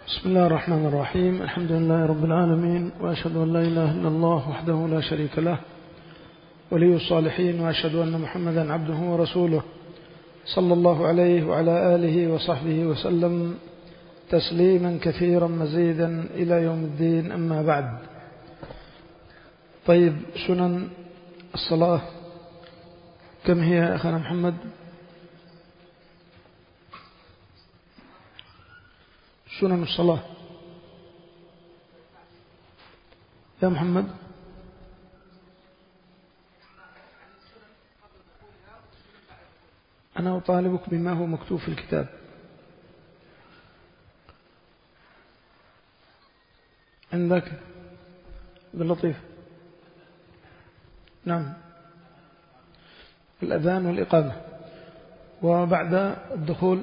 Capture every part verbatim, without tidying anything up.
بسم الله الرحمن الرحيم. الحمد لله رب العالمين، وأشهد أن لا إله إلا الله وحده لا شريك له ولي الصالحين، وأشهد أن محمدا عبده ورسوله صلى الله عليه وعلى آله وصحبه وسلم تسليما كثيرا مزيدا إلى يوم الدين. أما بعد، طيب، سنن الصلاة كم هي يا أخانا محمد؟ سنن الصلاة يا محمد؟ أنا أطالبك بما هو مكتوب في الكتاب. عندك باللطيف؟ نعم، الأذان والإقامة، وبعد الدخول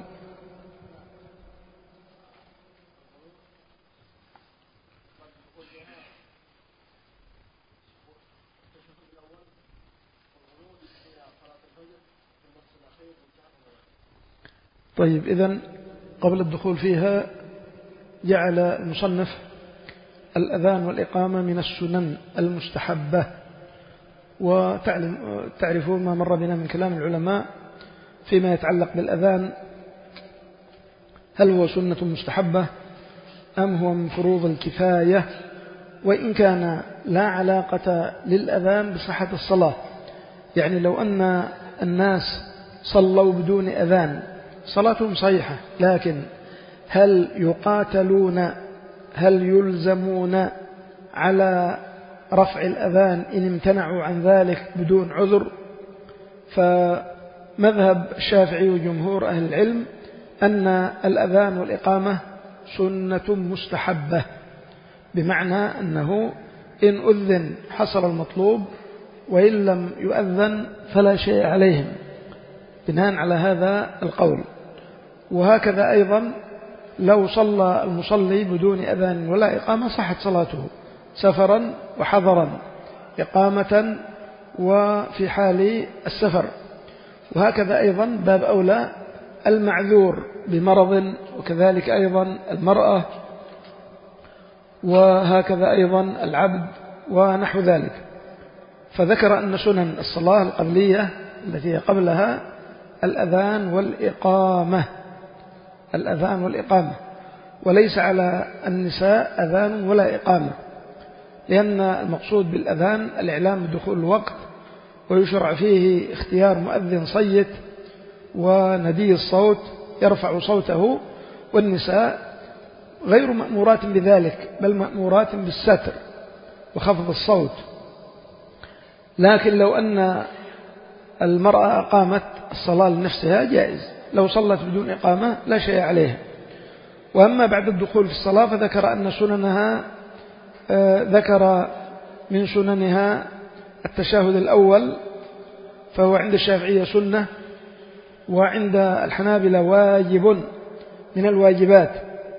طيب، إذن قبل الدخول فيها جعل المصنف الأذان والإقامة من السنن المستحبة. وتعرفون ما مر بنا من كلام العلماء فيما يتعلق بالأذان، هل هو سنة مستحبة أم هو من فروض الكفاية، وإن كان لا علاقة للأذان بصحة الصلاة. يعني لو أن الناس صلوا بدون أذان صلاتهم صحيحة، لكن هل يقاتلون، هل يلزمون على رفع الأذان إن امتنعوا عن ذلك بدون عذر؟ فمذهب الشافعي وجمهور أهل العلم أن الأذان والإقامة سنة مستحبة، بمعنى أنه إن أذن حصل المطلوب، وإن لم يؤذن فلا شيء عليهم، بناء على هذا القول. وهكذا أيضا لو صلى المصلي بدون أذان ولا إقامة صحت صلاته سفرا وحضرا، إقامة وفي حال السفر. وهكذا أيضا باب أولى المعذور بمرض، وكذلك أيضا المرأة، وهكذا أيضا العبد ونحو ذلك. فذكر أن سنن الصلاة القبلية التي قبلها الأذان والإقامة، الأذان والإقامة، وليس على النساء أذان ولا إقامة، لأن المقصود بالأذان الإعلام بدخول الوقت، ويشرع فيه اختيار مؤذن صيت وندي الصوت يرفع صوته، والنساء غير مأمورات بذلك، بل مأمورات بالستر وخفض الصوت. لكن لو أن المرأة أقامت الصلاة لنفسها جائز، لو صلت بدون إقامة لا شيء عليها. وأما بعد الدخول في الصلاة فذكر أن سننها، ذكر من سننها التشهد الأول، فهو عند الشافعية سنة، وعند الحنابلة واجب من الواجبات.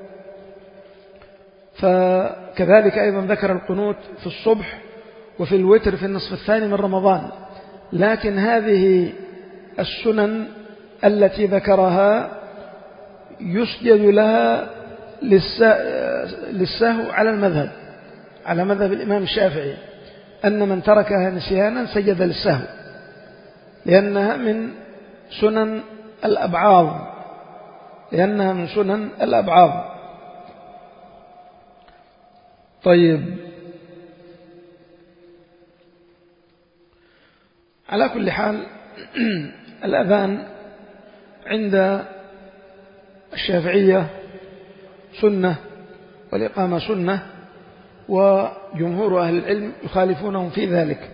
فكذلك أيضا ذكر القنوت في الصبح وفي الوتر في النصف الثاني من رمضان. لكن هذه السنن التي ذكرها يسجد لها للسهو على المذهب، على مذهب الإمام الشافعي، أن من تركها نسيانا سجد للسهو، لأنها من سنن الأبعاض، لأنها من سنن الأبعاض. طيب، على كل حال الأذان عند الشافعية سنة والإقامة سنة، وجمهور أهل العلم يخالفونهم في ذلك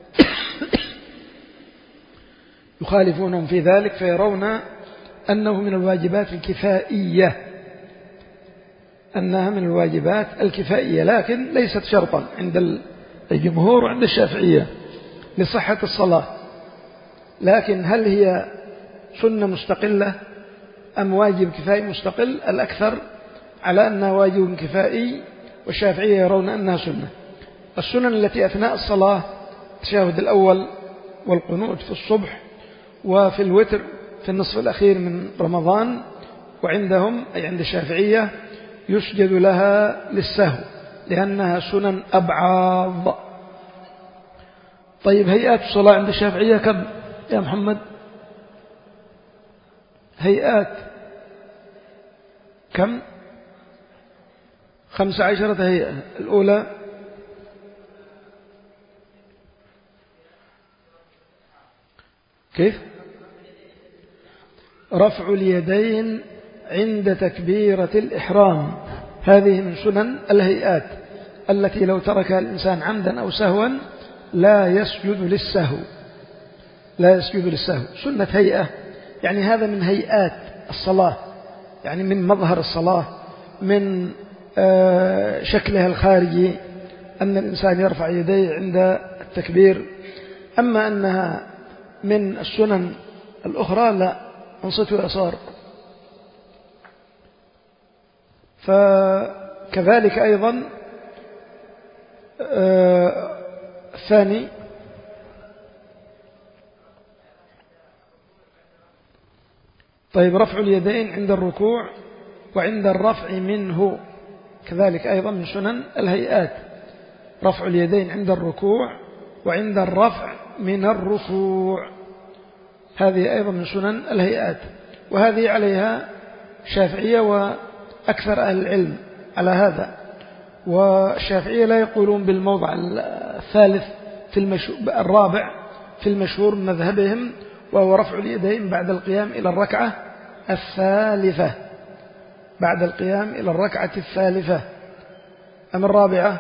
يخالفونهم في ذلك فيرون أنه من الواجبات الكفائية، أنها من الواجبات الكفائية، لكن ليست شرطا عند الجمهور وعند الشافعية لصحة الصلاة. لكن هل هي سنة مستقلة أم واجب كفائي مستقل؟ الأكثر على أنها واجب كفائي، والشافعية يرون أنها سنة. السنن التي أثناء الصلاة التشهد الأول والقنوت في الصبح وفي الوتر في النصف الأخير من رمضان، وعندهم أي عند الشافعية يسجد لها للسهو لأنها سنن أبعاض. طيب هيئات الصلاة عند الشافعية كم يا محمد؟ هيئات كم؟ خمس عشرة هيئة. الأولى كيف؟ رفع اليدين عند تكبيرة الإحرام، هذه من سنن الهيئات التي لو تركها الإنسان عمدا أو سهوا لا يسجد للسهو، لا يسجد للسهو. سنة هيئة يعني هذا من هيئات الصلاة، يعني من مظهر الصلاة، من شكلها الخارجي أن الإنسان يرفع يديه عند التكبير. أما أنها من السنن الأخرى لا، انصت ويصار. فكذلك أيضا الثاني طيب رفع اليدين عند الركوع وعند الرفع منه، كذلك أيضا من سنن الهيئات، رفع اليدين عند الركوع وعند الرفع من الركوع، هذه أيضا من سنن الهيئات. وهذه عليها شافعية وأكثر أهل العلم على هذا. والشافعية لا يقولون بالموضع الثالث في المشهور الرابع في المشهور من مذهبهم، وهو رفع اليدين بعد القيام إلى الركعة الثالثة، بعد القيام إلى الركعة الثالثة. أما الرابعة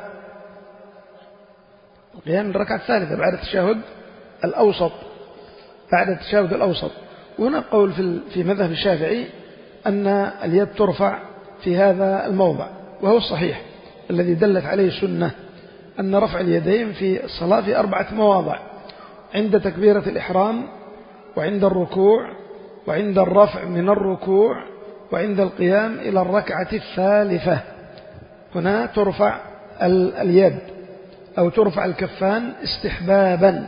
القيام إلى الركعة الثالثة بعد التشهد الأوسط، بعد التشهد الأوسط. وهنا قول في في مذهب الشافعي أن اليد ترفع في هذا الموضع، وهو الصحيح الذي دلت عليه السنة، أن رفع اليدين في الصلاة في أربعة مواضع: عند تكبيرة الإحرام، وعند الركوع، وعند الرفع من الركوع، وعند القيام إلى الركعة الثالثة. هنا ترفع اليد أو ترفع الكفان استحبابا.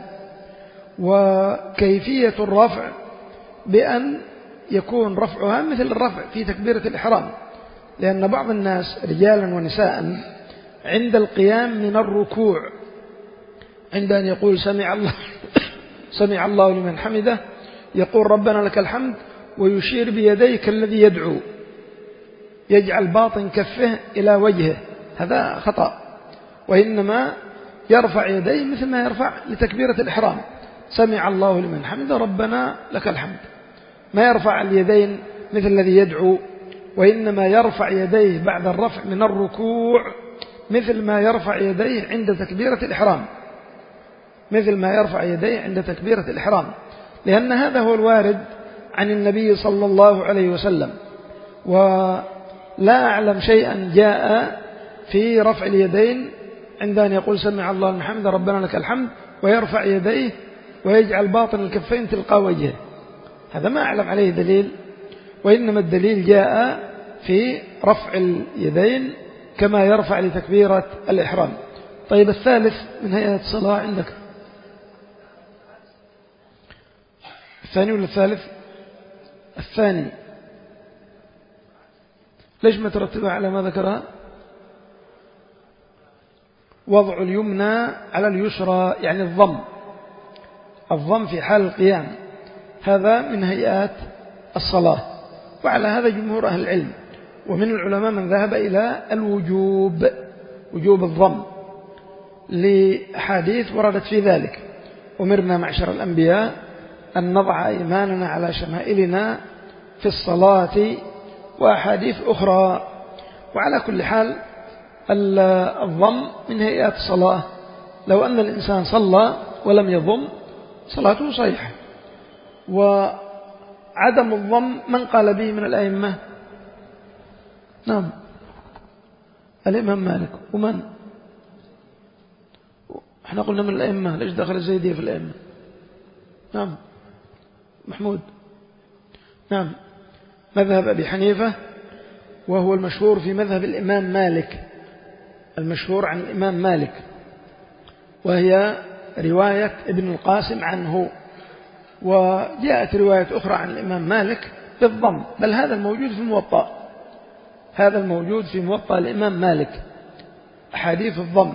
وكيفية الرفع بأن يكون رفعها مثل الرفع في تكبيرة الإحرام، لأن بعض الناس رجالا ونساء عند القيام من الركوع، عند أن يقول سمع الله سمع الله لمن حمده، يقول ربنا لك الحمد ويشير بيديه كالذي يدعو، يجعل باطن كفه إلى وجهه، هذا خطأ. وإنما يرفع يديه مثل ما يرفع لتكبيرة الإحرام، سمع الله لمن حمده ربنا لك الحمد. ما يرفع اليدين مثل الذي يدعو، وإنما يرفع يديه بعد الرفع من الركوع مثل ما يرفع يديه عند تكبيرة الإحرام، مثل ما يرفع يديه عند تكبيرة الإحرام، لأن هذا هو الوارد عن النبي صلى الله عليه وسلم. ولا أعلم شيئا جاء في رفع اليدين عند أن يقول سمع الله لمن حمده ربنا لك الحمد ويرفع يديه ويجعل باطن الكفين تلقى وجهه، هذا ما أعلم عليه دليل. وإنما الدليل جاء في رفع اليدين كما يرفع لتكبيرة الإحرام. طيب الثالث من هيئة الصلاة عندك؟ الثاني ولا الثالث؟ الثاني. ليش ما ترتبها على ما ذكرها؟ وضع اليمنى على اليسرى، يعني الضم، الضم في حال القيام، هذا من هيئات الصلاة. وعلى هذا جمهور أهل العلم، ومن العلماء من ذهب إلى الوجوب، وجوب الضم، لأحاديث وردت في ذلك: أمرنا معشر الأنبياء أن نضع أيماننا على شمائلنا في الصلاة، وأحاديث أخرى. وعلى كل حال الضم من هيئات الصلاة، لو أن الإنسان صلى ولم يضم صلاته صحيحة. وعدم الضم من قال به من الأئمة؟ نعم، الإمام مالك. ومن؟ احنا قلنا من الأئمة، ليش دخل الزيدية في الأئمة؟ نعم محمود. نعم، مذهب أبي حنيفة، وهو المشهور في مذهب الإمام مالك، المشهور عن الإمام مالك، وهي رواية ابن القاسم عنه. وجاءت رواية أخرى عن الإمام مالك بالضم، بل هذا الموجود في الموطأ، هذا الموجود في موطأ الإمام مالك، أحاديث الضم.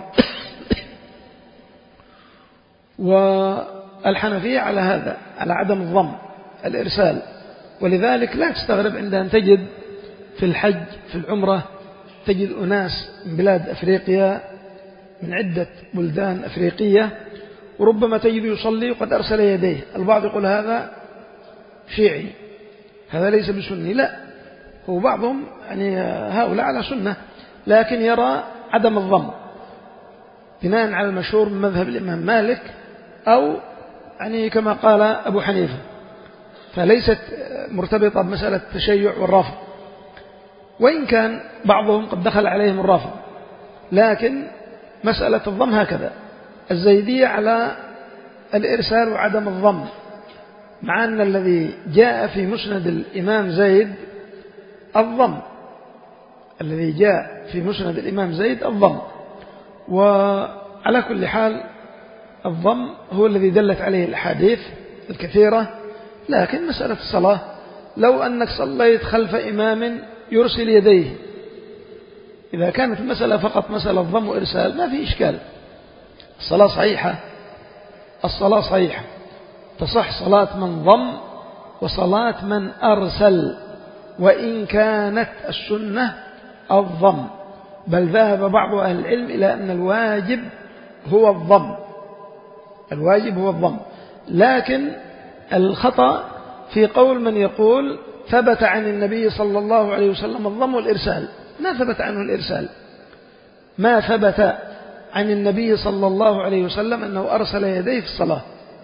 والحنفية على هذا، على عدم الضم، الإرسال. ولذلك لا تستغرب عند أن تجد في الحج في العمرة تجد أناس من بلاد أفريقيا، من عدة بلدان أفريقية، وربما تجد يصلي وقد أرسل يديه. البعض يقول هذا شيعي، هذا ليس بسني. لا، هو بعضهم يعني هؤلاء على سنة، لكن يرى عدم الضم بناء على المشهور من مذهب الإمام مالك، أو يعني كما قال أبو حنيفة، فليست مرتبطة بمسألة التشيع والرفض، وإن كان بعضهم قد دخل عليهم الرفض، لكن مسألة الضم هكذا. الزيدية على الإرسال وعدم الضم، مع أن الذي جاء في مسند الإمام زيد الضم، الذي جاء في مسند الإمام زيد الضم. وعلى كل حال الضم هو الذي دلت عليه الأحاديث الكثيرة. لكن مسألة الصلاة، لو أنك صليت خلف إمام يرسل يديه، إذا كانت المسألة فقط مسألة ضم وإرسال ما في إشكال، الصلاة صحيحة، الصلاة صحيحة، تصح صلاة من ضم وصلاة من أرسل، وإن كانت السنة الضم. بل ذهب بعض أهل العلم إلى أن الواجب هو الضم، الواجب هو الضم. لكن الخطأ في قول من يقول ثبت عن النبي صلى الله عليه وسلم الضم والإرسال. ما ثبت عنه الإرسال، ما ثبت عن النبي صلى الله عليه وسلم أنه أرسل يديه في الصلاة،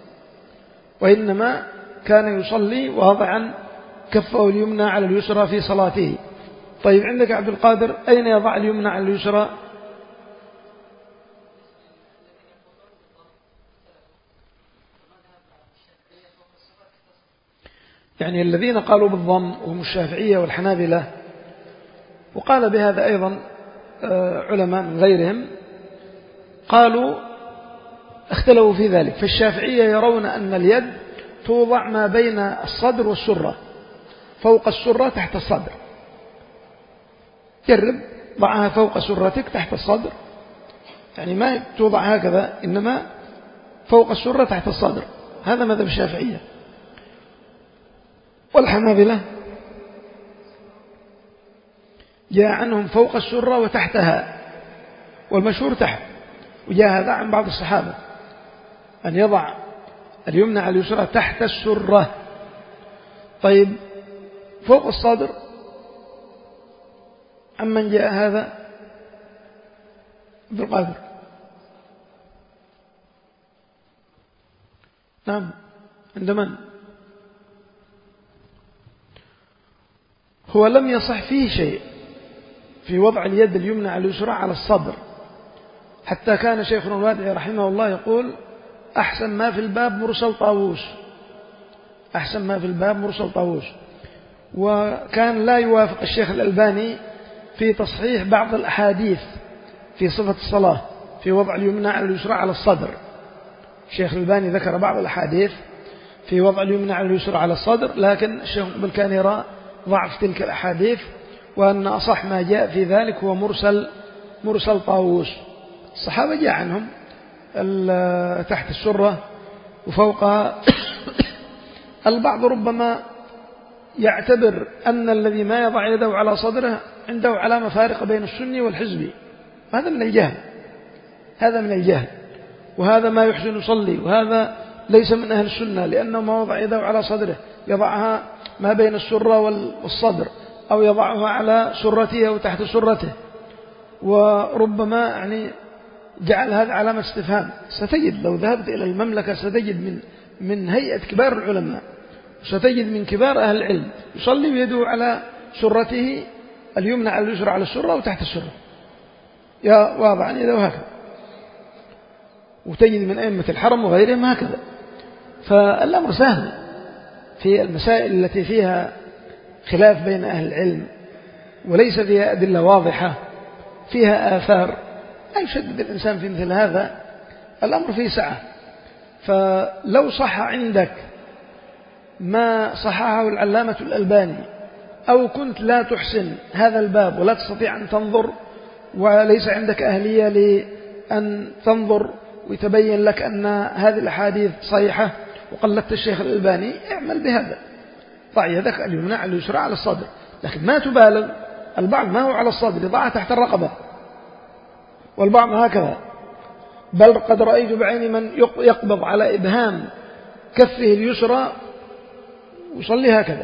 وإنما كان يصلي واضعا كفه اليمنى على اليسرى في صلاته. طيب عندك عبد القادر، أين يضع اليمنى على اليسرى؟ يعني الذين قالوا بالضم هم الشافعية والحنابلة، وقال بهذا أيضا علماء من غيرهم، قالوا اختلفوا في ذلك. فالشافعية يرون أن اليد توضع ما بين الصدر والسرة، فوق السرة تحت الصدر. جرب ضعها فوق سرتك تحت الصدر، يعني ما توضع هكذا، إنما فوق السرة تحت الصدر. هذا مذهب الشافعية. والحنابلة جاء عنهم فوق السرة وتحتها، والمشهور تحت. وجاء هذا عن بعض الصحابة أن يضع اليمنى على اليسرى تحت السرة. طيب فوق الصدر عمن جاء هذا؟ عبد القادر. نعم، عند من؟ هو لم يصح فيه شيء في وضع اليد اليمنى على اليسرى على الصدر، حتى كان شيخنا الوادعي رحمه الله يقول أحسن ما في الباب مرسل طاووس، أحسن ما في الباب مرسل طاووس. وكان لا يوافق الشيخ الألباني في تصحيح بعض الأحاديث في صفة الصلاة في وضع اليمنى على اليسرى على الصدر. الشيخ الألباني ذكر بعض الأحاديث في وضع اليمنى على اليسرى على الصدر، لكن الشيخ مقبل كان يرى ضعف تلك الأحاديث، وأن أصح ما جاء في ذلك هو مرسل مرسل طاووس. الصحابة جاء عنهم تحت السرة وفوقها. البعض ربما يعتبر أن الذي ما يضع يده على صدره عنده علامة فارقة بين السني والحزبي، هذا من الجهل، هذا من الجهل، وهذا ما يحسن يصلي، وهذا ليس من أهل السنة، لأنه ما وضع يده على صدره يضعها ما بين السرة والصدر، أو يضعها على سرته أو تحت سرته. وربما يعني جعل هذا علامة استفهام. ستجد لو ذهبت إلى المملكة ستجد من من هيئة كبار العلماء، ستجد من كبار أهل العلم يصلي ويده على سرته اليمنى على اليسرى على السرة وتحت السرة، يا واضعا يده هكذا. وتجد من أئمة الحرم وغيرهم هكذا. فالأمر سهل في المسائل التي فيها خلاف بين أهل العلم وليس فيها أدلة واضحة، فيها آثار، لا يشدد الإنسان في مثل هذا. الأمر فيه سعة. فلو صح عندك ما صححه العلامة الألباني أو كنت لا تحسن هذا الباب ولا تستطيع أن تنظر وليس عندك أهلية لأن تنظر ويتبين لك أن هذه الأحاديث صحيحة وقلدت الشيخ الألباني، اعمل بهذا، ضع يدك اليمنى على اليسرى على الصدر، لكن ما تبالغ. البعض ما هو على الصدر، يضعها تحت الرقبة، والبعض هكذا، بل قد رأيت بعيني من يقبض على إبهام كفه اليسرى ويصلي هكذا،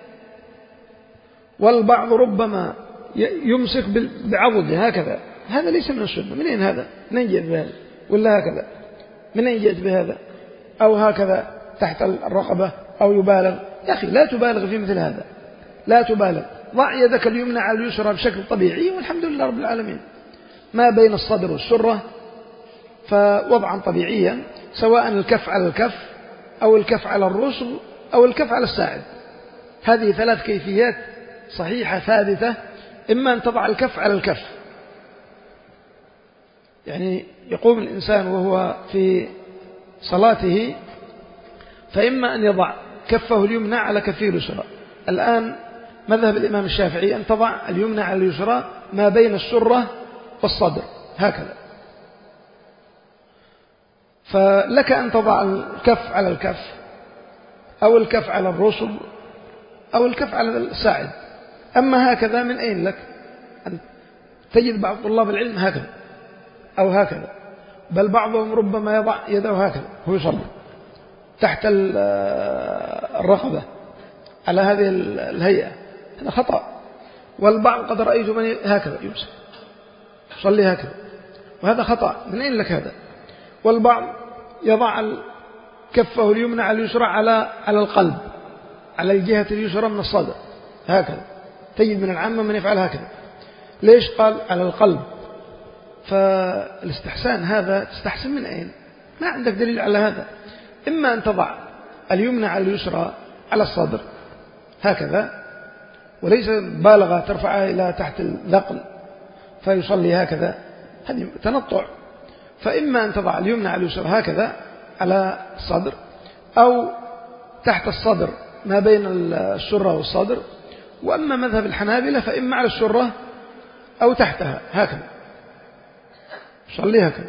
والبعض ربما يمسك بعضده هكذا. هذا ليس من السنة. من أين هذا؟ من أين جئت بهذا؟ ولا هكذا؟ من أين جئت بهذا؟ أو هكذا تحت الرقبة، أو يبالغ. يا أخي لا تبالغ في مثل هذا، لا تبالغ. ضع يدك اليمنى على اليسرى بشكل طبيعي، والحمد لله رب العالمين. ما بين الصدر والسرة فوضعا طبيعيا، سواء الكف على الكف أو الكف على الرسل أو الكف على الساعد. هذه ثلاث كيفيات صحيحة ثابتة. إما أن تضع الكف على الكف، يعني يقوم الإنسان وهو في صلاته، فإما أن يضع كفه اليمنى على كفه اليسرى. الآن مذهب الإمام الشافعي أن تضع اليمنى على اليسرى ما بين السرة والصدر هكذا. فلك أن تضع الكف على الكف أو الكف على الرسل أو الكف على الساعد. أما هكذا من أين لك؟ أن تجد بعض طلاب العلم هكذا أو هكذا، بل بعضهم ربما يضع يده هكذا هو يصلي تحت الرقبة على هذه الهيئة، هذا خطأ. والبعض قد رأيت من هكذا يمسك يصلي هكذا، وهذا خطأ. من أين لك هذا؟ والبعض يضع كفه اليمنى على اليسرى على على القلب، على الجهة اليسرى من الصدر هكذا. تجد من العامة من يفعل هكذا. ليش قال على القلب؟ فالاستحسان هذا تستحسن من أين؟ ما عندك دليل على هذا. إما أن تضع اليمنى على اليسرى على الصدر هكذا، وليس بالغة ترفعها إلى تحت الذقن فيصلي هكذا، هذه تنطع. فإما أن تضع اليمنى على اليسرى هكذا على الصدر، أو تحت الصدر ما بين السرة والصدر. وأما مذهب الحنابلة فإما على السرة أو تحتها هكذا، صلي هكذا.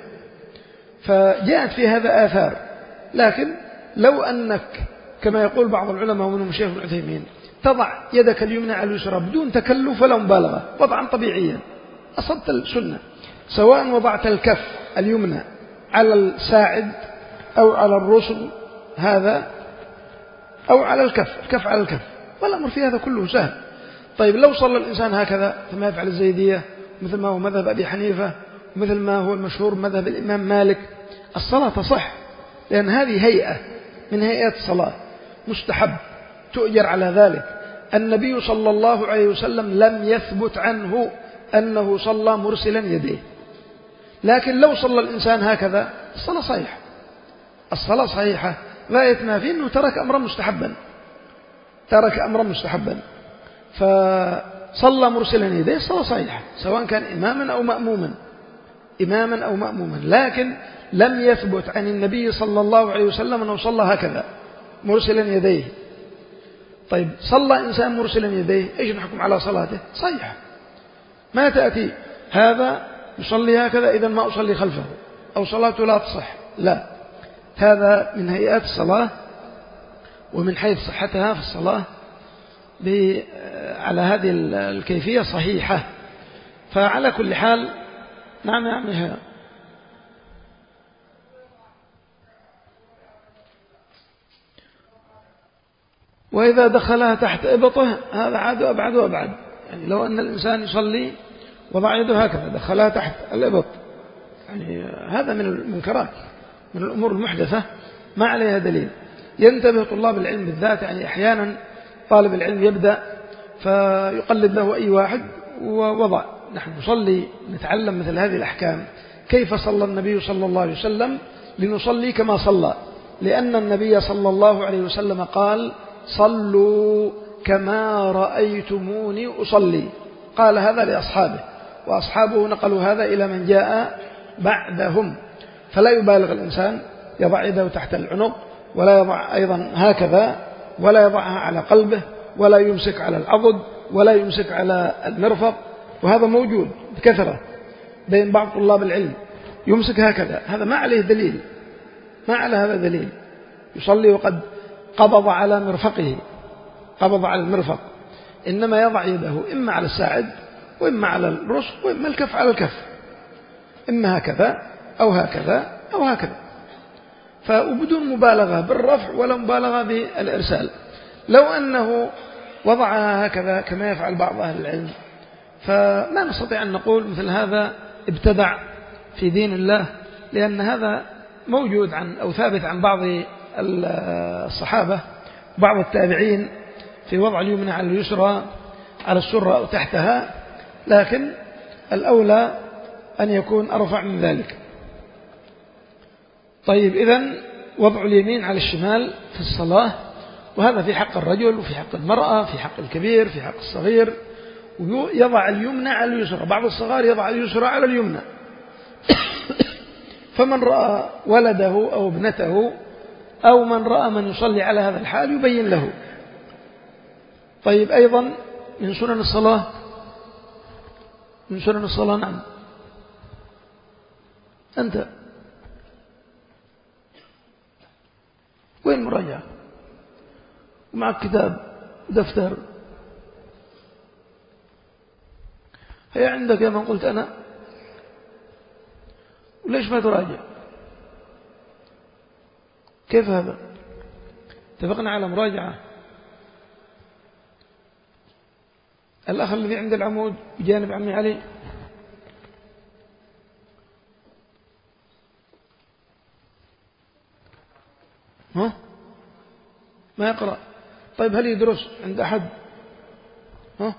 فجاءت في هذا آثار. لكن لو أنك كما يقول بعض العلماء ومنهم الشيخ ابن عثيمين تضع يدك اليمنى على اليسرى بدون تكلف ولا مبالغة، وضعا طبيعيا، أصبت السنة. سواء وضعت الكف اليمنى على الساعد أو على الرسل هذا، أو على الكف، الكف على الكف، والأمر في هذا كله سهل. طيب لو صلى الإنسان هكذا كما يفعل الزيدية، مثل ما هو مذهب أبي حنيفة ومثل ما هو المشهور مذهب الإمام مالك، الصلاة تصح، لأن هذه هيئة من هيئات الصلاة مستحب تؤجر على ذلك. النبي صلى الله عليه وسلم لم يثبت عنه أنه صلى مرسلا يديه، لكن لو صلى الإنسان هكذا الصلاة صحيحة، الصلاة صحيحة. غاية ما فيه أنه ترك أمرا مستحبا، ترك أمرا مستحبا فصلى مرسلا يديه، الصلاة صحيحة، سواء كان إماما أو مأموما، إماما أو مأموما. لكن لم يثبت عن النبي صلى الله عليه وسلم أنه صلى هكذا مرسلا يديه. طيب صلى إنسان مرسلا يديه، إيش نحكم على صلاته؟ صحيحة. ما تأتي هذا يصلي هكذا إذا ما أصلي خلفه أو صلاته لا تصح، لا، هذا من هيئات الصلاة، ومن حيث صحتها في الصلاة على هذه الكيفية صحيحة. فعلى كل حال نعم يعملها. وإذا دخلها تحت إبطه هذا عاد أبعد وأبعد. يعني لو أن الإنسان يصلي وضع يده هكذا دخلها تحت الإبط، يعني هذا من المنكرات، من الأمور المحدثة ما عليها دليل. ينتبه طلاب العلم بالذات. يعني أحيانا طالب العلم يبدأ فيقلد له أي واحد ووضع. نحن نصلي نتعلم مثل هذه الأحكام، كيف صلى النبي صلى الله عليه وسلم، لنصلي كما صلى، لأن النبي صلى الله عليه وسلم قال صلوا كما رأيتموني أصلي. قال هذا لأصحابه، وأصحابه نقلوا هذا إلى من جاء بعدهم. فلا يبالغ الإنسان، يضع يده تحت العنق، ولا يضع أيضا هكذا، ولا يضعها على قلبه، ولا يمسك على العضد، ولا يمسك على المرفق، وهذا موجود بكثرة بين بعض طلاب العلم، يمسك هكذا، هذا ما عليه دليل، ما على هذا دليل. يصلي وقد قبض على مرفقه، قبض على المرفق، إنما يضع يده إما على الساعد وإما على الرسغ وإما الكف على الكف، إما هكذا أو هكذا أو هكذا، فبدون مبالغة بالرفع ولا مبالغة بالإرسال. لو أنه وضعها هكذا كما يفعل بعض أهل العلم فما نستطيع أن نقول مثل هذا ابتدع في دين الله، لأن هذا موجود عن أو ثابت عن بعض الصحابة بعض التابعين في وضع اليمنى على اليسرى على السرة أو تحتها، لكن الأولى أن يكون أرفع من ذلك. طيب، إذن وضع اليمين على الشمال في الصلاة، وهذا في حق الرجل وفي حق المرأة، في حق الكبير، في حق الصغير، ويضع اليمنى على اليسرى، بعض الصغار يضع اليسرى على اليمنى. فمن رأى ولده أو ابنته أو من رأى من يصلي على هذا الحال يبين له. طيب، أيضا من سنن الصلاة، من سنن الصلاة نعم أنت وين مراجعة ومعك كتاب دفتر، هي عندك يا من قلت أنا، وليش ما تراجع؟ كيف هذا؟ اتفقنا على مراجعة. الأخ الذي عند العمود بجانب عمي علي، ها ما يقرأ. طيب، هل يدرس عند أحد؟ ها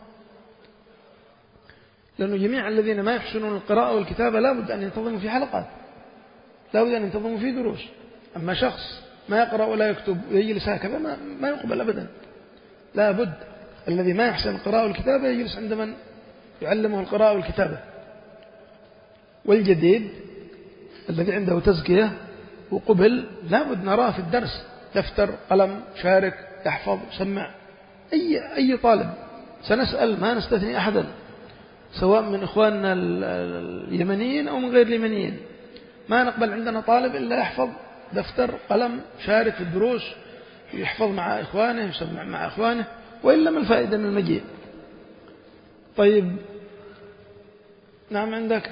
لأنه جميع الذين ما يحسنون القراءة والكتابة لا بد أن ينتظموا في حلقات، لا بد أن ينتظموا في دروس. أما شخص ما يقرأ ولا يكتب ويجلس هكذا ما, ما يقبل أبدا. لا بد الذي ما يحسن القراءة والكتابة يجلس عند من يعلمه القراءة والكتابة. والجديد الذي عنده تزكية وقبل لا بد نراه في الدرس، دفتر قلم شارك يحفظ سمع. أي, أي طالب سنسأل، ما نستثني أحدا، سواء من إخواننا اليمنيين أو من غير اليمنيين، ما نقبل عندنا طالب إلا يحفظ دفتر قلم شارك في الدروس، يحفظ مع إخوانه يسمع مع إخوانه، وإلا ما الفائدة من المجيء. طيب، نعم عندك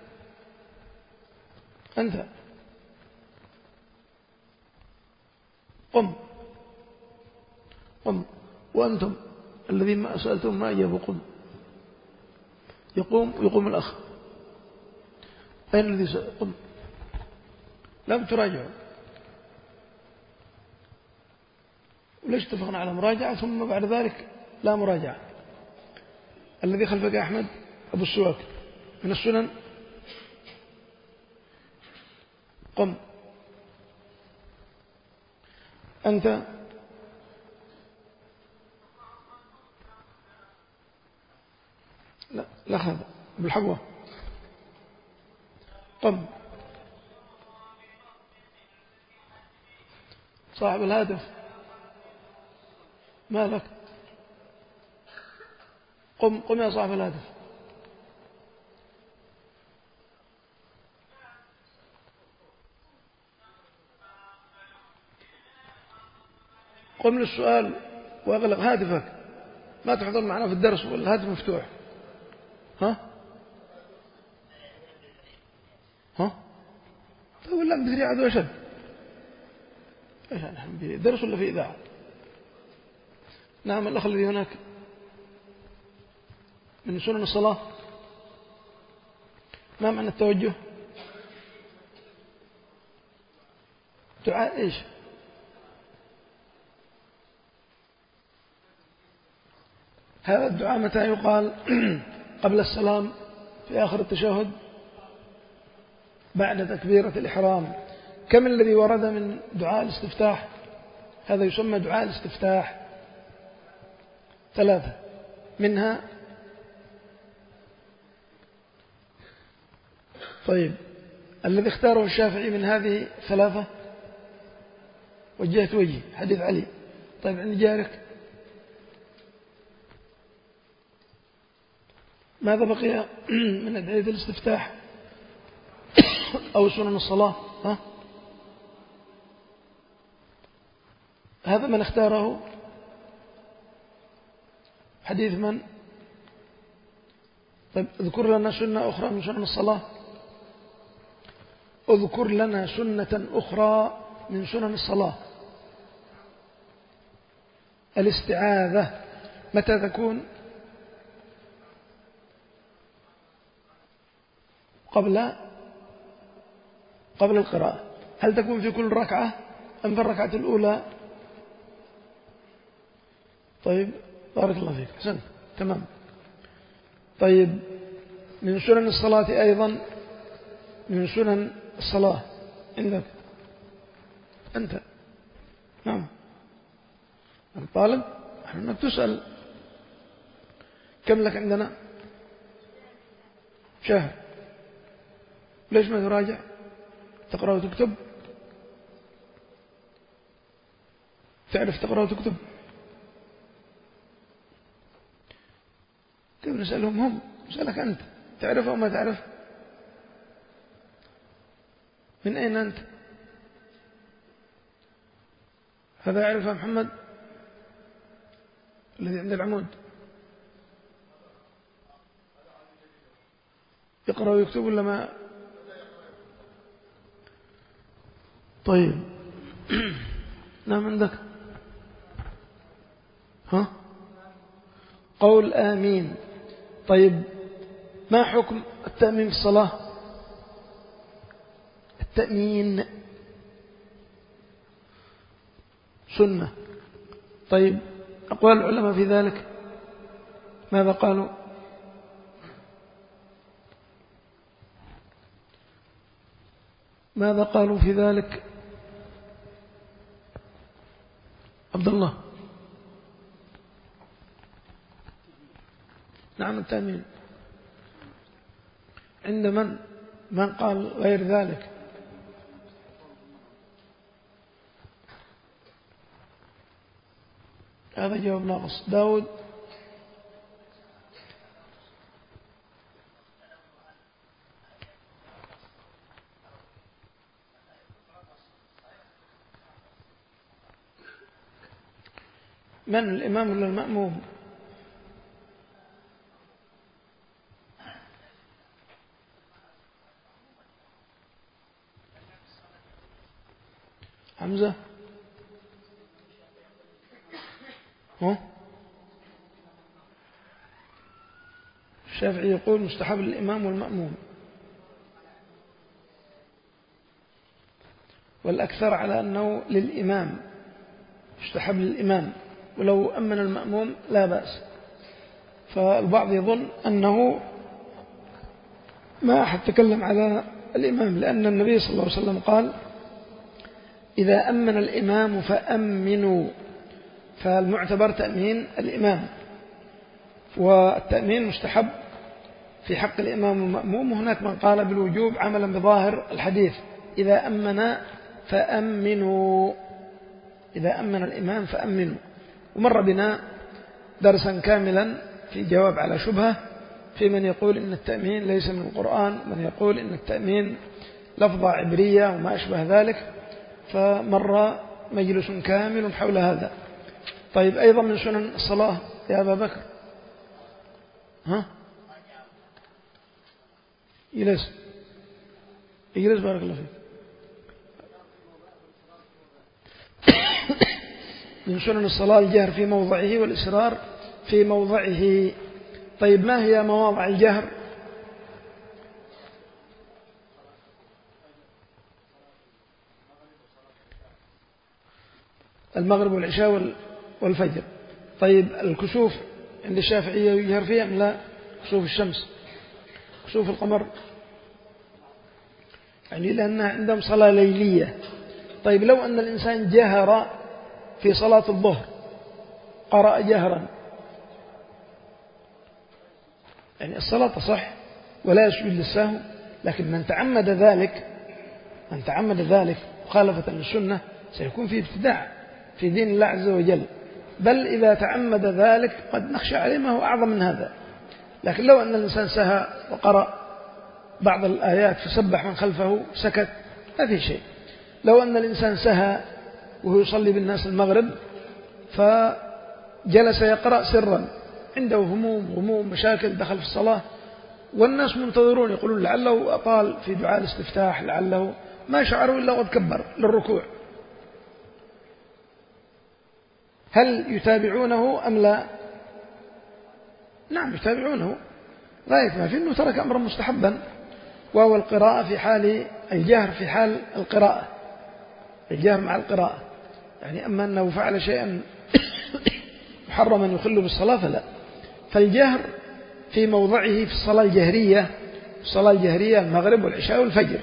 أنت، قم قم، وأنتم الذين ما سألتم ما أجابوا قم. يقوم يقوم الأخ، أين الذي سأل؟ قم، لم تراجعوا. وليش اتفقنا على مراجعة ثم بعد ذلك لا مراجعة؟ الذي خلفك يا أحمد أبو السواك من السنن، قم. أنت لا لا هذا بالحقوة، قم. صاحب الهاتف ما لك؟ قم قم يا صاحب الهاتف. قم للسؤال واغلق هاتفك، ما تحضر معنا في الدرس والهاتف مفتوح. ها ها طيب، ولا بدري عدو أشد، إيش نحن بدرس ولا في إذاعة؟ نعم الأخ الذي هناك، من سنن الصلاة ما معنى التوجه؟ دعاء إيش؟ هذا الدعاء متى يقال؟ قبل السلام في آخر التشهد بعد تكبيرة الإحرام. كم الذي ورد من دعاء الاستفتاح؟ هذا يسمى دعاء الاستفتاح، ثلاثة منها. طيب، الذي اختاره الشافعي من هذه ثلاثة وجهت وجهي حديث علي. طيب، عند جارك ماذا بقي من أدعية الاستفتاح أو سنن الصلاة؟ ها؟ هذا من اختاره حديث من؟ طيب اذكر لنا سنة أخرى من سنن الصلاة. اذكر لنا سنة أخرى من سنن الصلاة. الاستعاذة متى تكون؟ قبل قبل القراءة. هل تكون في كل ركعة أم في الركعة الأولى؟ طيب بارك الله فيك، حسن، تمام. طيب من سنن الصلاة أيضا، من سنن الصلاة عندك أنت، نعم الطالب، نحن تسأل كم لك عندنا؟ شهر. ليش ما تراجع؟ تقرأ وتكتب؟ تعرف تقرأ وتكتب؟ كيف نسألهم هم؟ نسألك أنت، تعرف أو ما تعرف؟ من أين أنت؟ هذا يعرفه محمد الذي عند العمود، يقرأ ويكتب ولا ما؟ طيب نعم عندك، ها؟ قول آمين. طيب ما حكم التأمين في الصلاة؟ التأمين سنة. طيب أقوال العلماء في ذلك ماذا قالوا؟ ماذا قالوا في ذلك؟ عبد الله. نعم التأمين عند من؟ من قال غير ذلك؟ هذا جواب ناقص. داود. من الإمام ولا المأموم؟ حمزة. ها؟ الشافعي يقول مستحب للإمام والمأموم، والأكثر على أنه للإمام، مستحب للإمام، ولو أمن المأموم لا بأس. فالبعض يظن أنه ما أحد تكلم على الإمام، لأن النبي صلى الله عليه وسلم قال إذا أمن الإمام فأمنوا، فالمعتبر تأمين الإمام، والتأمين مستحب في حق الإمام والمأموم. وهناك من قال بالوجوب عملا بظاهر الحديث إذا أمن فأمنوا، إذا أمن الإمام فأمنوا. ومر بنا درسا كاملا في جواب على شبهة في من يقول إن التأمين ليس من القرآن، من يقول إن التأمين لفظة عبرية وما أشبه ذلك، فمر مجلس كامل حول هذا. طيب أيضا من سنن الصلاة يا أبا بكر، ها؟ يجلس يجلس بارك الله فيك. من سنن الصلاة الجهر في موضعه والإسرار في موضعه. طيب ما هي مواضع الجهر؟ المغرب والعشاء والفجر. طيب الكسوف عند الشافعية يجهر فيها أم لا؟ كسوف الشمس، كسوف القمر، يعني لأنها عندهم صلاة ليلية. طيب لو أن الإنسان جهر في صلاة الظهر، قرأ جهرا، يعني الصلاة تصح ولا يسجد للسهو، لكن من تعمد ذلك من تعمد ذلك مخالفة للسنة سيكون فيه ابتداع في دين الله عز وجل. بل إذا تعمد ذلك قد نخشى عليه ما هو أعظم من هذا. لكن لو أن الإنسان سهى وقرأ بعض الآيات فسبح من خلفه سكت ما في شيء. لو أن الإنسان سهى وهو يصلي بالناس المغرب فجلس يقرأ سرا عنده هموم غموم مشاكل دخل في الصلاة والناس منتظرون يقولون لعله أطال في دعاء الاستفتاح لعله ما شعروا إلا قد كبر للركوع، هل يتابعونه أم لا؟ نعم يتابعونه غاية ما في أنه ترك أمرا مستحبا وهو القراءة في حال الجهر في حال القراءة الجهر مع القراءة، يعني أما أنه فعل شيئا محرما يخل بالصلاة فلا. فالجهر في موضعه في الصلاة الجهرية الصلاة الجهرية المغرب والعشاء والفجر،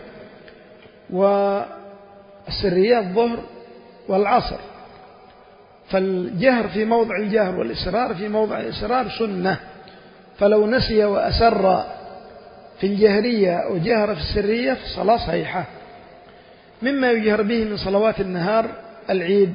والسرية الظهر والعصر. فالجهر في موضع الجهر والإسرار في موضع الإسرار سنة، فلو نسي وأسر في الجهرية وجهر في السرية فالصلاة صحيحة. مما يجهر به من صلوات النهار العيد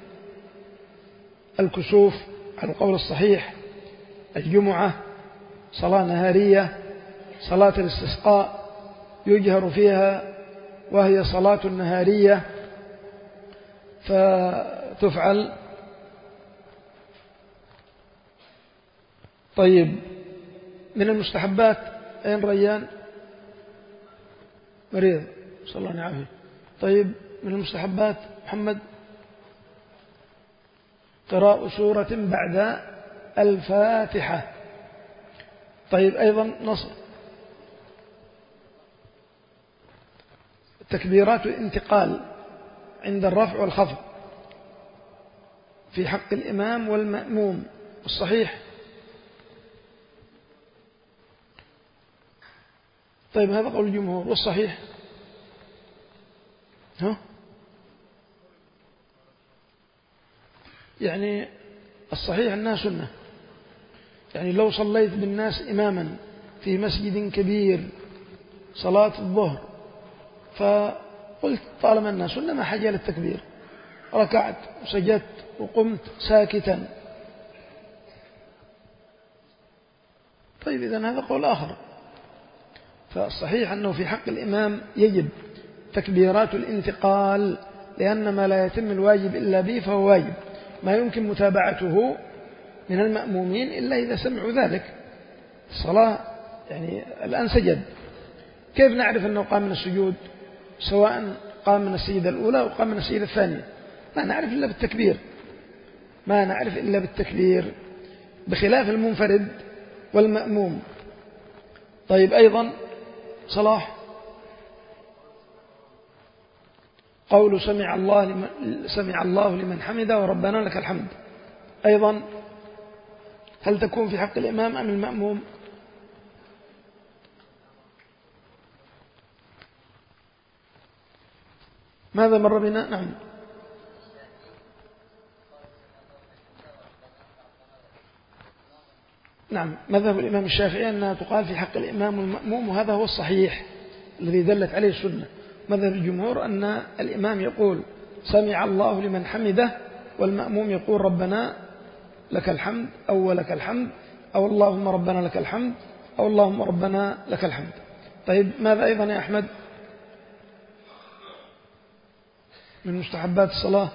الكسوف على القول الصحيح، الجمعة صلاة نهارية، صلاة الاستسقاء يجهر فيها وهي صلاة نهارية فتفعل. طيب من المستحبات أين ريان مريض صلى الله عليه وسلم. طيب من المستحبات محمد قراءة سورة بعد الفاتحة. طيب أيضا نص تكبيرات الانتقال عند الرفع والخفض في حق الإمام والمأموم الصحيح. طيب هذا قول الجمهور والصحيح ها؟ يعني الصحيح أنها سنة، يعني لو صليت بالناس إماما في مسجد كبير صلاة الظهر فقلت طالما أنها سنة ما حاجة للتكبير، ركعت وسجدت وقمت ساكتا، طيب إذن هذا قول آخر. فالصحيح أنه في حق الإمام يجب تكبيرات الانتقال، لأن ما لا يتم الواجب إلا به فهو واجب، ما يمكن متابعته من المأمومين إلا إذا سمعوا ذلك. الصلاة يعني الآن سجد، كيف نعرف أنه قام من السجود سواء قام من السجدة الأولى أو قام من السجدة الثانية؟ ما نعرف إلا بالتكبير، ما نعرف إلا بالتكبير بخلاف المنفرد والمأموم. طيب أيضا صلاح قول سمع الله لمن, سمع الله لمن حمده وربنا لك الحمد، أيضا هل تكون في حق الإمام أم المأموم؟ ماذا مر بنا؟ نعم نعم مذهب الإمام الشافعي أنها تقال في حق الإمام والمأموم، وهذا هو الصحيح الذي دلت عليه السنة. مذهب الجمهور أن الإمام يقول سمع الله لمن حمده والمأموم يقول ربنا لك الحمد أو ولك الحمد أو اللهم ربنا لك الحمد أو اللهم ربنا لك الحمد. طيب ماذا أيضا يا أحمد من مستحبات الصلاة؟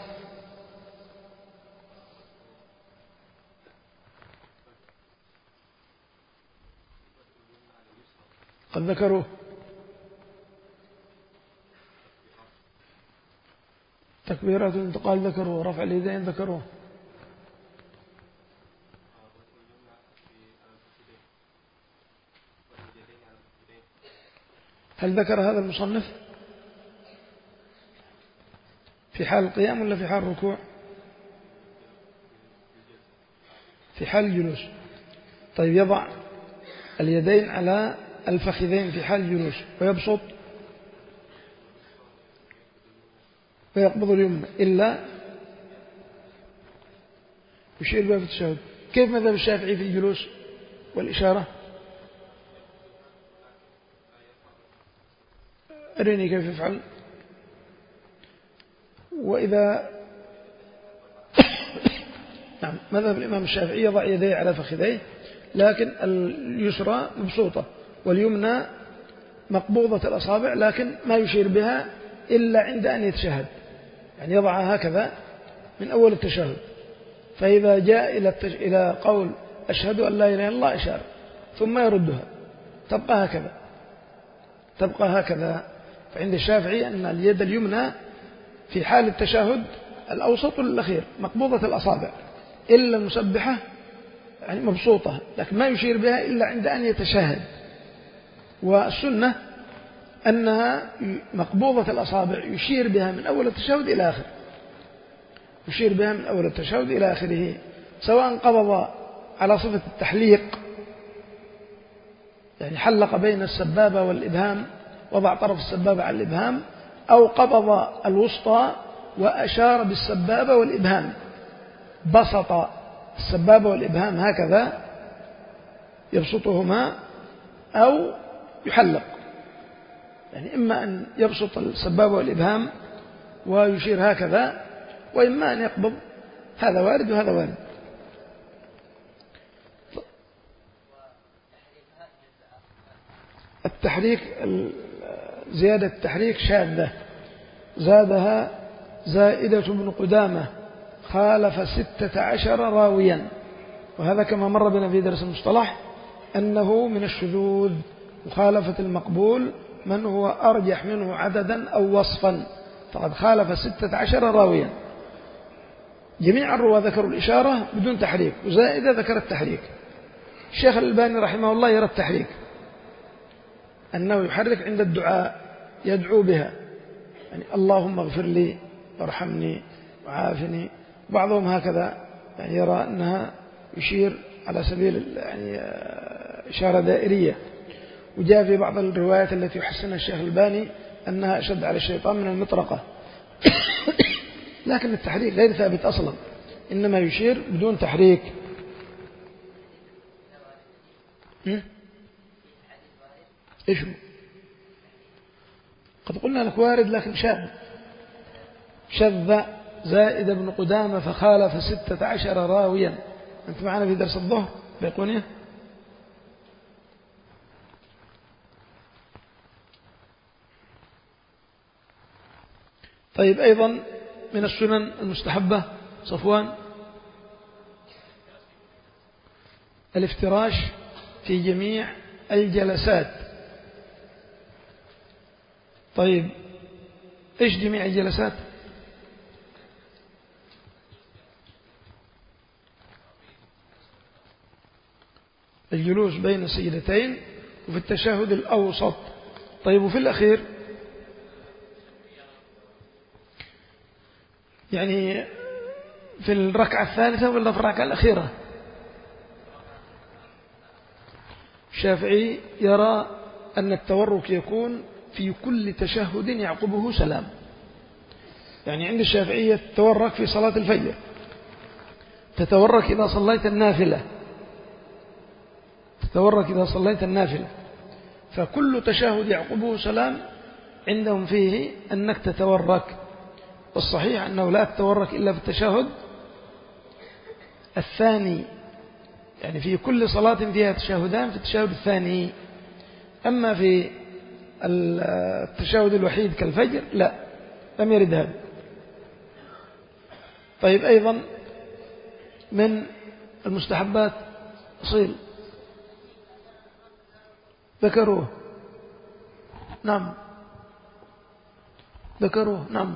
قد ذكروه تكبيرات الانتقال ذكروه، رفع اليدين ذكروه. هل ذكر هذا المصنف في حال القيام ولا في حال الركوع؟ في حال الجلوس. طيب يضع اليدين على الفخذين في حال الجلوس ويبسط ويقبض اليمنى إلا يشير بها في التشهد. كيف مذهب الشافعي في الجلوس والإشارة؟ أريني كيف يفعل. وإذا نعم مذهب الإمام الشافعي يضع يديه على فخذيه لكن اليسرى مبسوطة واليمنى مقبوضة الأصابع، لكن ما يشير بها إلا عند أن يتشهد، يعني يضعها هكذا من أول التشهد. فإذا جاء إلى التش... إلى قول أشهد أن لا إله إلا الله أشار، ثم يردها، تبقى هكذا تبقى هكذا. فعند الشافعي أن اليد اليمنى في حال التشهد الأوسط والأخير مقبوضة الأصابع، إلا المسبحة يعني مبسوطة، لكن ما يشير بها إلا عند أن يتشهد. والسنة أنها مقبوضة الأصابع يشير بها من أول التشهد إلى آخر، يشير بها من أول التشهد إلى آخره، سواء قبض على صفة التحليق، يعني حلق بين السبابة والإبهام، وضع طرف السبابة على الإبهام، أو قبض الوسطى وأشار بالسبابة والإبهام، بسط السبابة والإبهام هكذا يبسطهما، أو يحلق، يعني إما أن يبسط السبابة والإبهام ويشير هكذا، وإما أن يقبض، هذا وارد وهذا وارد. التحريك زيادة التحريك شاذة، زادها زائدة بن قدامة خالف ستة عشر راويا، وهذا كما مر بنا في درس المصطلح أنه من الشذوذ، مخالفة المقبول من هو أرجح منه عددا أو وصفا، فقد خالف ستة عشر راويا. جميع الرواة ذكروا الإشارة بدون تحريك، وزائدة ذكر التحريك. الشيخ الألباني رحمه الله يرى التحريك، أنه يحرك عند الدعاء، يدعو بها، يعني اللهم اغفر لي وارحمني وعافني. بعضهم هكذا يعني يرى أنها يشير على سبيل يعني إشارة دائرية. وجاء في بعض الروايات التي يحسنها الشيخ الألباني أنها أشد على الشيطان من المطرقة. لكن التحريك غير ثابت أصلا، إنما يشير بدون تحريك. إيش قد قلنا لك وارد لكن شاذ، شذ زائد بن قدامة فخالف ستة عشر راويا. أنت معنا في درس الظهر بيقونيه. طيب أيضا من السنن المستحبة صفوان الافتراش في جميع الجلسات. طيب إيش جميع الجلسات؟ الجلوس بين السجدتين وفي التشهد الأوسط. طيب وفي الأخير يعني في الركعة الثالثة ولا في الركعة الأخيرة؟ الشافعي يرى أن التورك يكون في كل تشهد يعقبه سلام. يعني عند الشافعية تتورك في صلاة الفجر، تتورك إذا صليت النافلة، تتورك إذا صليت النافلة، فكل تشهد يعقبه سلام عندهم فيه أنك تتورك. والصحيح أنه لا تتورك إلا في التشهد الثاني، يعني في كل صلاة فيها تشهدان في التشهد الثاني. أما في التشهد الوحيد كالفجر لا، لم يرد هذا. طيب أيضا من المستحبات أصيل ذكروه، نعم ذكروه، نعم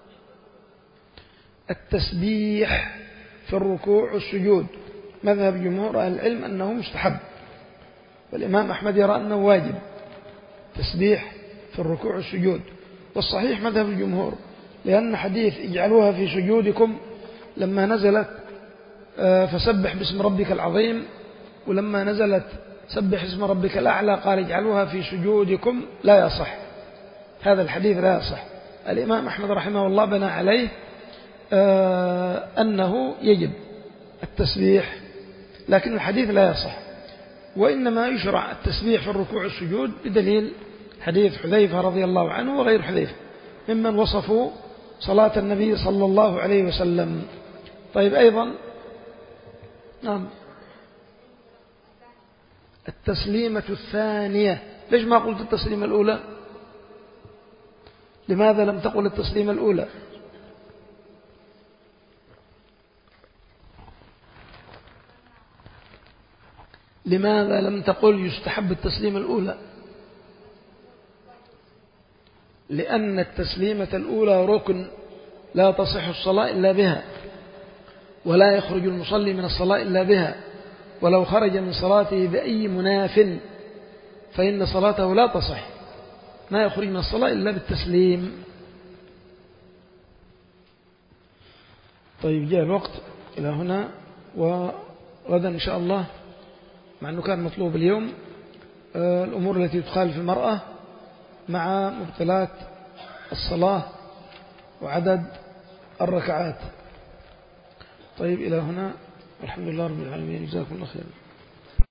التسبيح في الركوع والسجود. مذهب جمهور أهل العلم أنه مستحب، والإمام أحمد يرى أنه واجب تسبيح في الركوع والسجود. والصحيح مذهب الجمهور، لأن حديث اجعلوها في سجودكم لما نزلت فسبح باسم ربك العظيم، ولما نزلت سبح اسم ربك الأعلى قال اجعلوها في سجودكم، لا يصح هذا الحديث، لا يصح. الإمام أحمد رحمه الله بنى عليه أنه يجب التسبيح، لكن الحديث لا يصح، وإنما يشرع التسبيح في الركوع والسجود بدليل حديث حذيفة رضي الله عنه وغير حذيفة ممن وصفوا صلاة النبي صلى الله عليه وسلم. طيب أيضا نعم التسليمة الثانية. ليش ما قلت التسليمة الأولى؟ لماذا لم تقل التسليمة الأولى؟ لماذا لم تقل يستحب التسليمة الأولى؟ لأن التسليمة الأولى ركن لا تصح الصلاة إلا بها، ولا يخرج المصلي من الصلاة إلا بها، ولو خرج من صلاته بأي مناف فإن صلاته لا تصح، ما يخرج من الصلاة إلا بالتسليم. طيب، جاء الوقت إلى هنا، وغدا إن شاء الله، مع أنه كان مطلوب اليوم، الأمور التي تخالف المرأة مع مبطلات الصلاة وعدد الركعات. طيب، إلى هنا، الحمد لله رب العالمين، جزاكم الله خيرا.